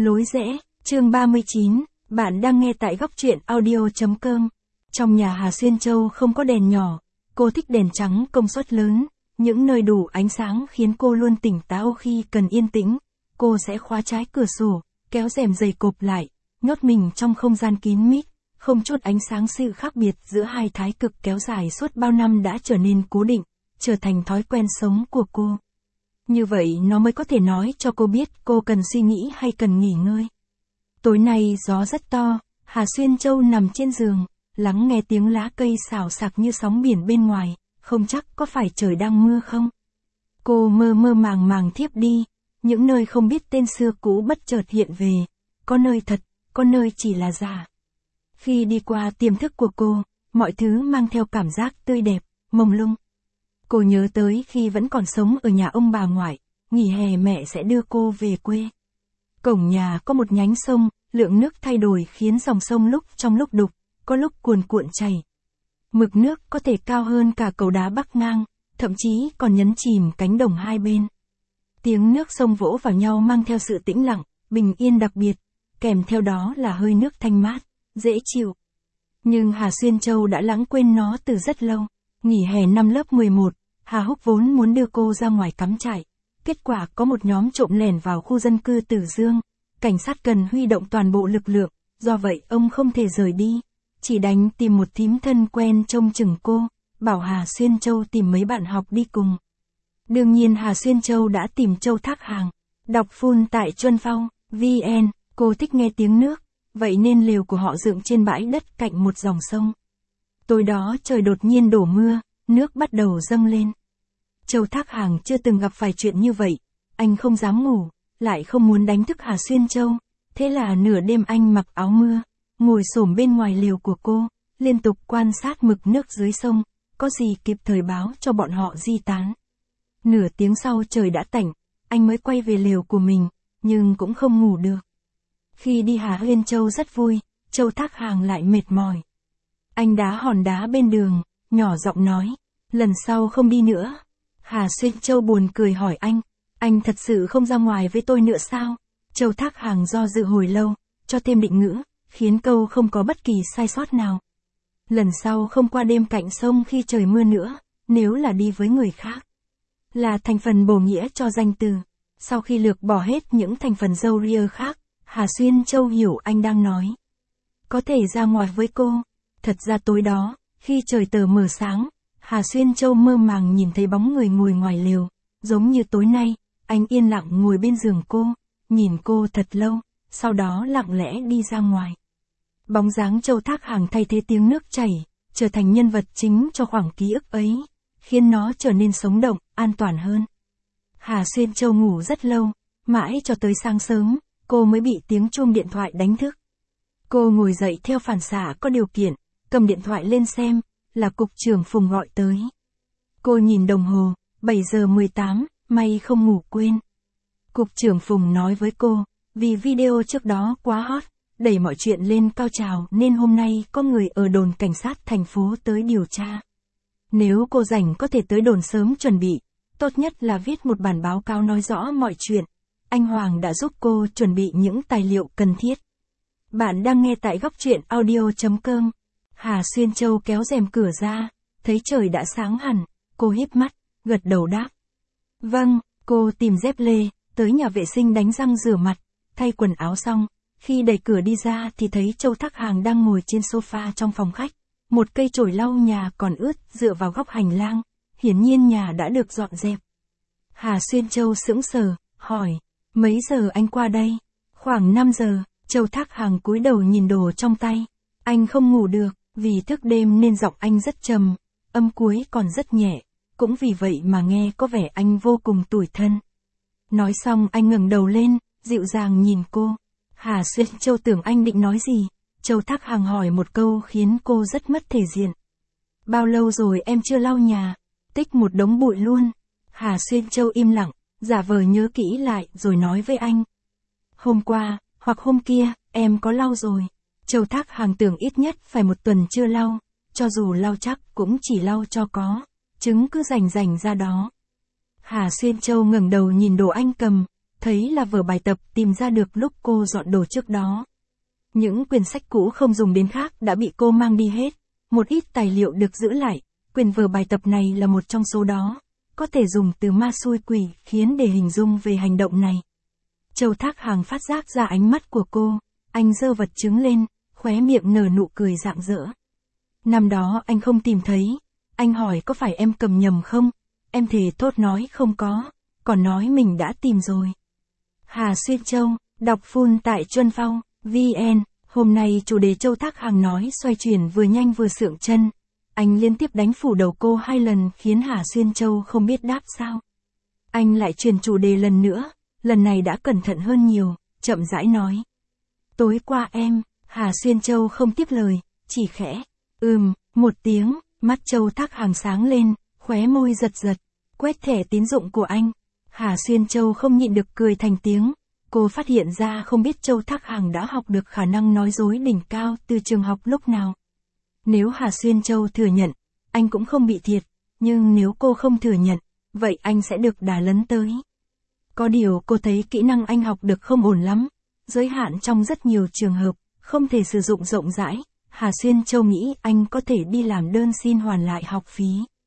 Lối rẽ, chương 39, bạn đang nghe tại góc truyện audio.com. Trong nhà Hà Xuyên Châu không có đèn nhỏ, cô thích đèn trắng công suất lớn, những nơi đủ ánh sáng khiến cô luôn tỉnh táo khi cần yên tĩnh. Cô sẽ khóa trái cửa sổ, kéo rèm dày cộp lại, nhốt mình trong không gian kín mít, không chút ánh sáng. Sự khác biệt giữa hai thái cực kéo dài suốt bao năm đã trở nên cố định, trở thành thói quen sống của cô. Như vậy nó mới có thể nói cho cô biết cô cần suy nghĩ hay cần nghỉ ngơi. Tối nay gió rất to, Hà Xuyên Châu nằm trên giường, lắng nghe tiếng lá cây xào xạc như sóng biển bên ngoài, không chắc có phải trời đang mưa không. Cô mơ mơ màng màng thiếp đi, những nơi không biết tên xưa cũ bất chợt hiện về, có nơi thật, có nơi chỉ là giả. Khi đi qua tiềm thức của cô, mọi thứ mang theo cảm giác tươi đẹp, mông lung. Cô nhớ tới khi vẫn còn sống ở nhà ông bà ngoại, nghỉ hè mẹ sẽ đưa cô về quê. Cổng nhà có một nhánh sông, lượng nước thay đổi khiến dòng sông lúc trong lúc đục, có lúc cuồn cuộn chảy. Mực nước có thể cao hơn cả cầu đá bắc ngang, thậm chí còn nhấn chìm cánh đồng hai bên. Tiếng nước sông vỗ vào nhau mang theo sự tĩnh lặng, bình yên đặc biệt, kèm theo đó là hơi nước thanh mát, dễ chịu. Nhưng Hà Xuyên Châu đã lãng quên nó từ rất lâu. Nghỉ hè năm lớp 11, Hà Húc vốn muốn đưa cô ra ngoài cắm trại. Kết quả có một nhóm trộm lẻn vào khu dân cư Tử Dương. Cảnh sát cần huy động toàn bộ lực lượng, do vậy ông không thể rời đi. Chỉ đành tìm một thím thân quen trông chừng cô, bảo Hà Xuyên Châu tìm mấy bạn học đi cùng. Đương nhiên Hà Xuyên Châu đã tìm Châu Thác Hàng. Đọc full tại Chuân Phong, VN, cô thích nghe tiếng nước, vậy nên lều của họ dựng trên bãi đất cạnh một dòng sông. Tối đó trời đột nhiên đổ mưa, nước bắt đầu dâng lên. Châu Thác Hàng chưa từng gặp phải chuyện như vậy, anh không dám ngủ, lại không muốn đánh thức Hà Xuyên Châu, thế là nửa đêm anh mặc áo mưa, ngồi xổm bên ngoài lều của cô, liên tục quan sát mực nước dưới sông, có gì kịp thời báo cho bọn họ di tán. Nửa tiếng sau trời đã tạnh, anh mới quay về lều của mình, nhưng cũng không ngủ được. Khi đi Hà Xuyên Châu rất vui, Châu Thác Hàng lại mệt mỏi. Anh đá hòn đá bên đường, nhỏ giọng nói, lần sau không đi nữa. Hà Xuyên Châu buồn cười hỏi anh thật sự không ra ngoài với tôi nữa sao? Châu Thác Hàng do dự hồi lâu, cho thêm định ngữ, khiến câu không có bất kỳ sai sót nào. Lần sau không qua đêm cạnh sông khi trời mưa nữa, nếu là đi với người khác. Là thành phần bổ nghĩa cho danh từ. Sau khi lược bỏ hết những thành phần râu ria khác, Hà Xuyên Châu hiểu anh đang nói. Có thể ra ngoài với cô. Thật ra tối đó, khi trời tờ mờ sáng, Hà Xuyên Châu mơ màng nhìn thấy bóng người ngồi ngoài lều, giống như tối nay, anh yên lặng ngồi bên giường cô, nhìn cô thật lâu, sau đó lặng lẽ đi ra ngoài. Bóng dáng Châu Thác Hàng thay thế tiếng nước chảy, trở thành nhân vật chính cho khoảng ký ức ấy, khiến nó trở nên sống động, an toàn hơn. Hà Xuyên Châu ngủ rất lâu, mãi cho tới sáng sớm, cô mới bị tiếng chuông điện thoại đánh thức. Cô ngồi dậy theo phản xạ có điều kiện, cầm điện thoại lên xem, là cục trưởng Phùng gọi tới. Cô nhìn đồng hồ, 7 giờ 18, may không ngủ quên. Cục trưởng Phùng nói với cô, vì video trước đó quá hot, đẩy mọi chuyện lên cao trào nên hôm nay có người ở đồn cảnh sát thành phố tới điều tra. Nếu cô rảnh có thể tới đồn sớm chuẩn bị, tốt nhất là viết một bản báo cáo nói rõ mọi chuyện. Anh Hoàng đã giúp cô chuẩn bị những tài liệu cần thiết. Bạn đang nghe tại góc truyện audio.com. Hà Xuyên Châu kéo rèm cửa ra, thấy trời đã sáng hẳn, cô híp mắt, gật đầu đáp. Vâng, cô tìm dép lê, tới nhà vệ sinh đánh răng rửa mặt, thay quần áo xong, khi đẩy cửa đi ra thì thấy Châu Thác Hàng đang ngồi trên sofa trong phòng khách, một cây chổi lau nhà còn ướt dựa vào góc hành lang, hiển nhiên nhà đã được dọn dẹp. Hà Xuyên Châu sững sờ, hỏi, mấy giờ anh qua đây? Khoảng 5 giờ, Châu Thác Hàng cúi đầu nhìn đồ trong tay, anh không ngủ được. Vì thức đêm nên giọng anh rất trầm, âm cuối còn rất nhẹ, cũng vì vậy mà nghe có vẻ anh vô cùng tủi thân. Nói xong anh ngẩng đầu lên, dịu dàng nhìn cô. Hà Xuyên Châu tưởng anh định nói gì, Châu Thác Hàng hỏi một câu khiến cô rất mất thể diện. Bao lâu rồi em chưa lau nhà? Tích một đống bụi luôn. Hà Xuyên Châu im lặng, giả vờ nhớ kỹ lại rồi nói với anh. Hôm qua, hoặc hôm kia, em có lau rồi. Châu Thác Hàng tưởng ít nhất phải một tuần chưa lau, cho dù lau chắc cũng chỉ lau cho có, trứng cứ rành rành ra đó. Hà Xuyên Châu ngẩng đầu nhìn đồ anh cầm, thấy là vở bài tập tìm ra được lúc cô dọn đồ trước đó. Những quyển sách cũ không dùng đến khác đã bị cô mang đi hết, một ít tài liệu được giữ lại, quyển vở bài tập này là một trong số đó, có thể dùng từ ma xui quỷ khiến để hình dung về hành động này. Châu Thác Hàng phát giác ra ánh mắt của cô, anh giơ vật chứng lên, khóe miệng nở nụ cười rạng rỡ. Năm đó anh không tìm thấy, anh hỏi có phải em cầm nhầm không, em thề thốt nói không có, còn nói mình đã tìm rồi. Hà Xuyên Châu, đọc full tại Chuân Phong, VN, hôm nay chủ đề Châu Thác Hàng nói xoay chuyển vừa nhanh vừa sượng chân. Anh liên tiếp đánh phủ đầu cô 2 lần khiến Hà Xuyên Châu không biết đáp sao. Anh lại chuyển chủ đề lần nữa, lần này đã cẩn thận hơn nhiều, chậm rãi nói. Tối qua em, Hà Xuyên Châu không tiếp lời, chỉ khẽ, một tiếng, mắt Châu Thác Hàng sáng lên, khóe môi giật giật, quét thẻ tín dụng của anh. Hà Xuyên Châu không nhịn được cười thành tiếng, cô phát hiện ra không biết Châu Thác Hàng đã học được khả năng nói dối đỉnh cao từ trường học lúc nào. Nếu Hà Xuyên Châu thừa nhận, anh cũng không bị thiệt, nhưng nếu cô không thừa nhận, vậy anh sẽ được đà lấn tới. Có điều cô thấy kỹ năng anh học được không ổn lắm, giới hạn trong rất nhiều trường hợp, không thể sử dụng rộng rãi. Hà Xuyên Châu nghĩ anh có thể đi làm đơn xin hoàn lại học phí.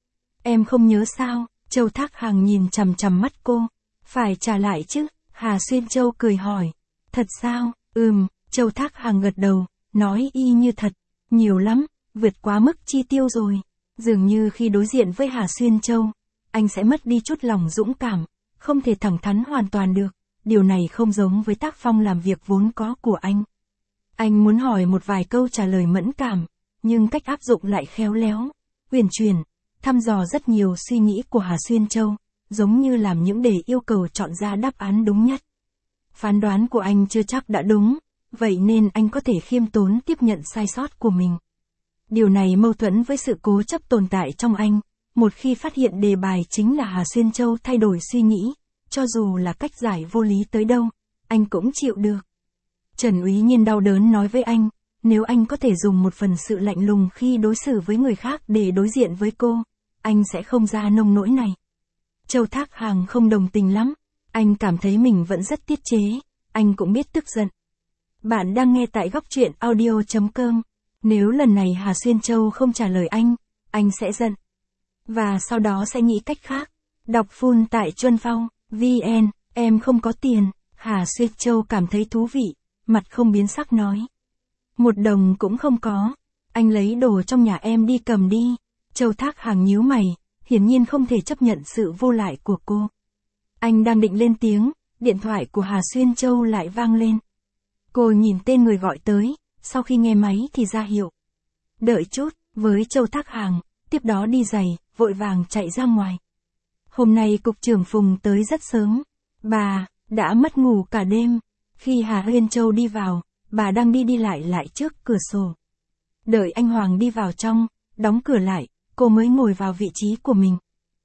Em không nhớ sao? Châu Thác Hàng nhìn chằm chằm mắt cô. Phải trả lại chứ? Hà Xuyên Châu cười hỏi. Thật sao? Châu Thác Hàng gật đầu, nói y như thật. Nhiều lắm, vượt quá mức chi tiêu rồi. Dường như khi đối diện với Hà Xuyên Châu, anh sẽ mất đi chút lòng dũng cảm, không thể thẳng thắn hoàn toàn được. Điều này không giống với tác phong làm việc vốn có của anh. Anh muốn hỏi một vài câu trả lời mẫn cảm, nhưng cách áp dụng lại khéo léo, uyển chuyển, thăm dò rất nhiều suy nghĩ của Hà Xuyên Châu, giống như làm những đề yêu cầu chọn ra đáp án đúng nhất. Phán đoán của anh chưa chắc đã đúng, vậy nên anh có thể khiêm tốn tiếp nhận sai sót của mình. Điều này mâu thuẫn với sự cố chấp tồn tại trong anh, một khi phát hiện đề bài chính là Hà Xuyên Châu thay đổi suy nghĩ, cho dù là cách giải vô lý tới đâu, anh cũng chịu được. Trần Úy Nhiên đau đớn nói với anh, nếu anh có thể dùng một phần sự lạnh lùng khi đối xử với người khác để đối diện với cô, anh sẽ không ra nông nỗi này. Châu Thác Hàng không đồng tình lắm, anh cảm thấy mình vẫn rất tiết chế, anh cũng biết tức giận. Bạn đang nghe tại góc truyện audio.com, nếu lần này Hà Xuyên Châu không trả lời anh sẽ giận. Và sau đó sẽ nghĩ cách khác. Đọc full tại Chuân Phong, VN, em không có tiền. Hà Xuyên Châu cảm thấy thú vị, mặt không biến sắc nói. 1 đồng cũng không có, anh lấy đồ trong nhà em đi cầm đi. Châu Thác Hàng nhíu mày, hiển nhiên không thể chấp nhận sự vô lại của cô. Anh đang định lên tiếng, điện thoại của Hà Xuyên Châu lại vang lên. Cô nhìn tên người gọi tới, sau khi nghe máy thì ra hiệu. Đợi chút, với Châu Thác Hàng, tiếp đó đi giày, vội vàng chạy ra ngoài. Hôm nay cục trưởng Phùng tới rất sớm. Bà đã mất ngủ cả đêm. Khi Hà Xuyên Châu đi vào, bà đang đi lại trước cửa sổ. Đợi anh Hoàng đi vào trong, đóng cửa lại, cô mới ngồi vào vị trí của mình.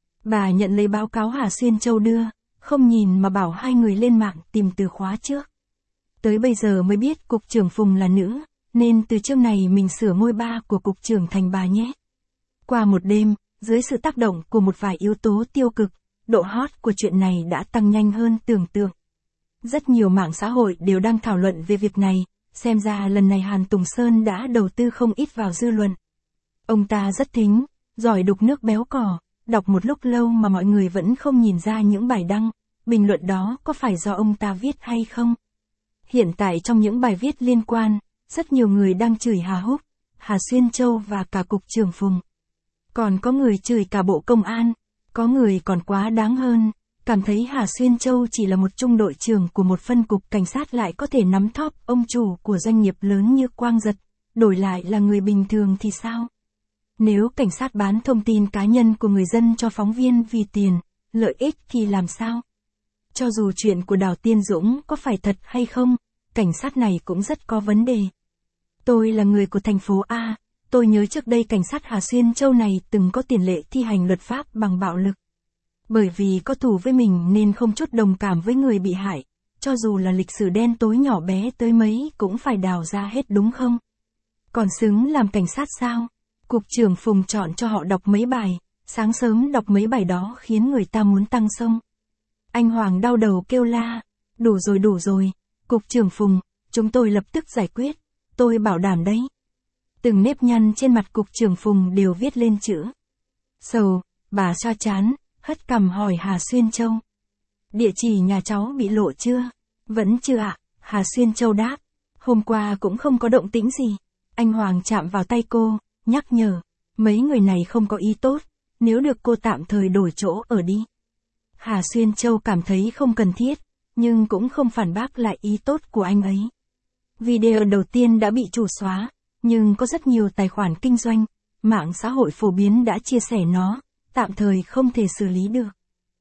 Bà nhận lấy báo cáo Hà Xuyên Châu đưa, không nhìn mà bảo 2 người lên mạng tìm từ khóa trước. Tới bây giờ mới biết cục trưởng Phùng là nữ, nên từ chương này mình sửa ngôi ba của cục trưởng thành bà nhé. Qua một đêm, dưới sự tác động của một vài yếu tố tiêu cực, độ hot của chuyện này đã tăng nhanh hơn tưởng tượng. Rất nhiều mạng xã hội đều đang thảo luận về việc này, xem ra lần này Hàn Tùng Sơn đã đầu tư không ít vào dư luận. Ông ta rất thính, giỏi đục nước béo cò, đọc một lúc lâu mà mọi người vẫn không nhìn ra những bài đăng, bình luận đó có phải do ông ta viết hay không. Hiện tại trong những bài viết liên quan, rất nhiều người đang chửi Hà Húc, Hà Xuyên Châu và cả cục trưởng Phùng. Còn có người chửi cả bộ công an, có người còn quá đáng hơn, cảm thấy Hà Xuyên Châu chỉ là một trung đội trưởng của một phân cục cảnh sát lại có thể nắm thóp ông chủ của doanh nghiệp lớn như Quang Dật, đổi lại là người bình thường thì sao? Nếu cảnh sát bán thông tin cá nhân của người dân cho phóng viên vì tiền, lợi ích thì làm sao? Cho dù chuyện của Đào Tiên Dũng có phải thật hay không, cảnh sát này cũng rất có vấn đề. Tôi là người của thành phố A, tôi nhớ trước đây cảnh sát Hà Xuyên Châu này từng có tiền lệ thi hành luật pháp bằng bạo lực. Bởi vì có thù với mình nên không chút đồng cảm với người bị hại, cho dù là lịch sử đen tối nhỏ bé tới mấy cũng phải đào ra hết đúng không? Còn xứng làm cảnh sát sao? Cục trưởng Phùng chọn cho họ đọc mấy bài, sáng sớm đọc mấy bài đó khiến người ta muốn tăng sông. Anh Hoàng đau đầu kêu la, Đủ rồi, Cục trưởng Phùng, chúng tôi lập tức giải quyết, tôi bảo đảm đấy. Từng nếp nhăn trên mặt Cục trưởng Phùng đều viết lên chữ sầu, bà xoa chán, hất cằm hỏi Hà Xuyên Châu. Địa chỉ nhà cháu bị lộ chưa? Vẫn chưa ạ, Hà Xuyên Châu đáp. Hôm qua cũng không có động tĩnh gì. Anh Hoàng chạm vào tay cô, nhắc nhở. Mấy người này không có ý tốt, nếu được cô tạm thời đổi chỗ ở đi. Hà Xuyên Châu cảm thấy không cần thiết, nhưng cũng không phản bác lại ý tốt của anh ấy. Video đầu tiên đã bị chủ xóa, nhưng có rất nhiều tài khoản kinh doanh, mạng xã hội phổ biến đã chia sẻ nó, tạm thời không thể xử lý được.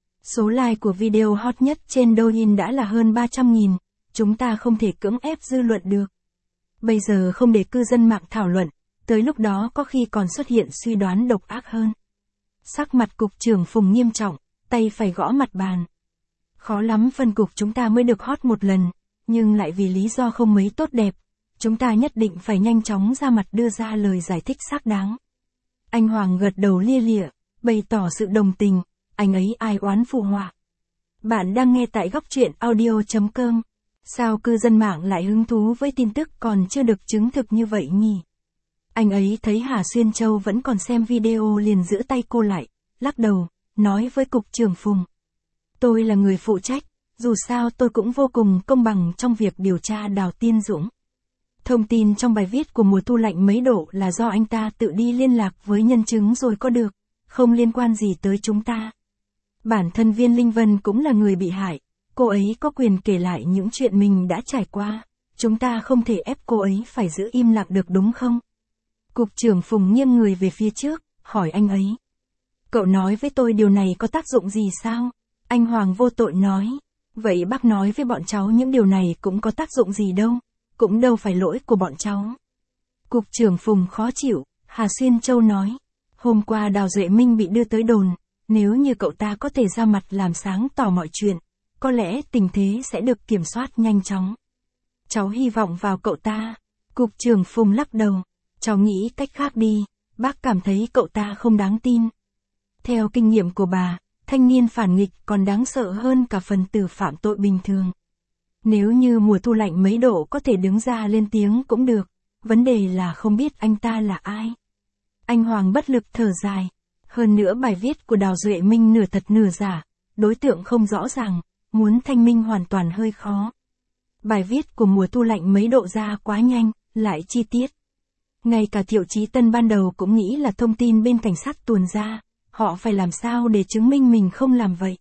Số like của video hot nhất trên Douyin đã là hơn 300.000, chúng ta không thể cưỡng ép dư luận được. Bây giờ không để cư dân mạng thảo luận, tới lúc đó có khi còn xuất hiện suy đoán độc ác hơn. Sắc mặt Cục trưởng Phùng nghiêm trọng, tay phải gõ mặt bàn. Khó lắm phân cục chúng ta mới được hot một lần, nhưng lại vì lý do không mấy tốt đẹp, chúng ta nhất định phải nhanh chóng ra mặt đưa ra lời giải thích xác đáng. Anh Hoàng gật đầu lia lịa, bày tỏ sự đồng tình, anh ấy ai oán phụ họa. Bạn đang nghe tại góc truyện audio.com. Sao cư dân mạng lại hứng thú với tin tức còn chưa được chứng thực như vậy nhỉ? Anh ấy thấy Hà Xuyên Châu vẫn còn xem video liền giữ tay cô lại, lắc đầu, nói với Cục trưởng Phùng. Tôi là người phụ trách, dù sao tôi cũng vô cùng công bằng trong việc điều tra Đào Tiên Dũng. Thông tin trong bài viết của Mùa Thu Lạnh Mấy Độ là do anh ta tự đi liên lạc với nhân chứng rồi có được, không liên quan gì tới chúng ta. Bản thân Viên Linh Vân cũng là người bị hại, cô ấy có quyền kể lại những chuyện mình đã trải qua, chúng ta không thể ép cô ấy phải giữ im lặng được đúng không? Cục trưởng Phùng nghiêng người về phía trước, hỏi anh ấy. Cậu nói với tôi điều này có tác dụng gì sao? Anh Hoàng vô tội nói. Vậy bác nói với bọn cháu những điều này cũng có tác dụng gì đâu, cũng đâu phải lỗi của bọn cháu. Cục trưởng Phùng khó chịu, Hà Xuyên Châu nói. Hôm qua Đào Duệ Minh bị đưa tới đồn, nếu như cậu ta có thể ra mặt làm sáng tỏ mọi chuyện, có lẽ tình thế sẽ được kiểm soát nhanh chóng. Cháu hy vọng vào cậu ta. Cục trưởng Phùng lắc đầu. Cháu nghĩ cách khác đi, bác cảm thấy cậu ta không đáng tin. Theo kinh nghiệm của bà, thanh niên phản nghịch còn đáng sợ hơn cả phần tử phạm tội bình thường. Nếu như Mùa Thu Lạnh Mấy Độ có thể đứng ra lên tiếng cũng được, vấn đề là không biết anh ta là ai. Anh Hoàng bất lực thở dài. Hơn nữa bài viết của Đào Duệ Minh nửa thật nửa giả, đối tượng không rõ ràng, muốn thanh minh hoàn toàn hơi khó. Bài viết của Mùa Thu Lạnh Mấy Độ ra quá nhanh, lại chi tiết. Ngay cả Thiệu Chí Tân ban đầu cũng nghĩ là thông tin bên cảnh sát tuồn ra, họ phải làm sao để chứng minh mình không làm vậy.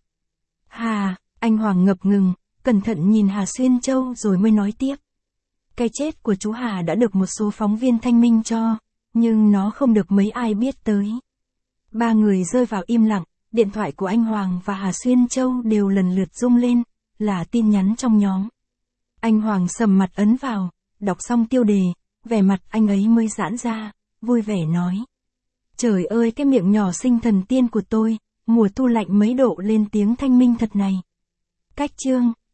Anh Hoàng ngập ngừng, cẩn thận nhìn Hà Xuyên Châu rồi mới nói tiếp. Cái chết của chú Hà đã được một số phóng viên thanh minh cho, nhưng nó không được mấy ai biết tới. Ba người rơi vào im lặng, điện thoại của anh Hoàng và Hà Xuyên Châu đều lần lượt rung lên, là tin nhắn trong nhóm. Anh Hoàng sầm mặt ấn vào, đọc xong tiêu đề, vẻ mặt anh ấy mới giãn ra, vui vẻ nói. Trời ơi cái miệng nhỏ xinh thần tiên của tôi, Mùa Thu Lạnh Mấy Độ lên tiếng thanh minh thật này. Cách chương